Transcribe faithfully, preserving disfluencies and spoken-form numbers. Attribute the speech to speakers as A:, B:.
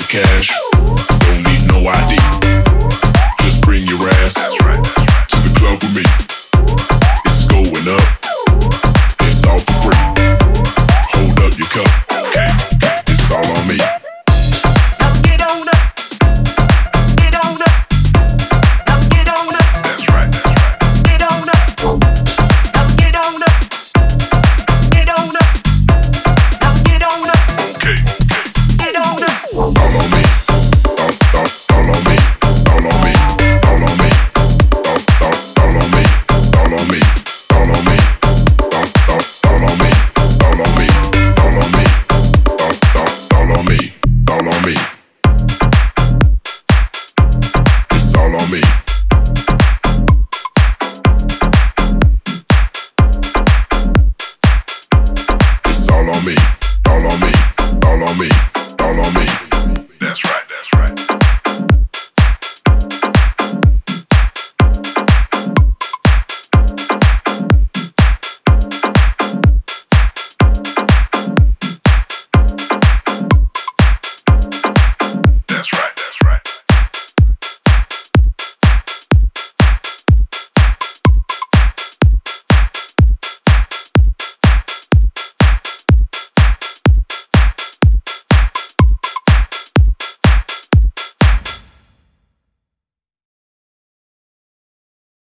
A: the cash. Don't need no I D. Just bring your ass to the club with me. It's going up. It's all for free. Hold up your cup. It's all on me.
B: Now get on up. Get on up. Now get on up.
A: That's right.
B: Get on up. Now get on up. Get on up. Now get on up.
A: Okay.
B: Get on up.
A: All on me. All, all, all on me. All on me. All on me. All, all, all on me. All on me. All on me. All, all, all on me. All on me. All on me. All, all, all on me. All on me. It's all on me. It's all on me.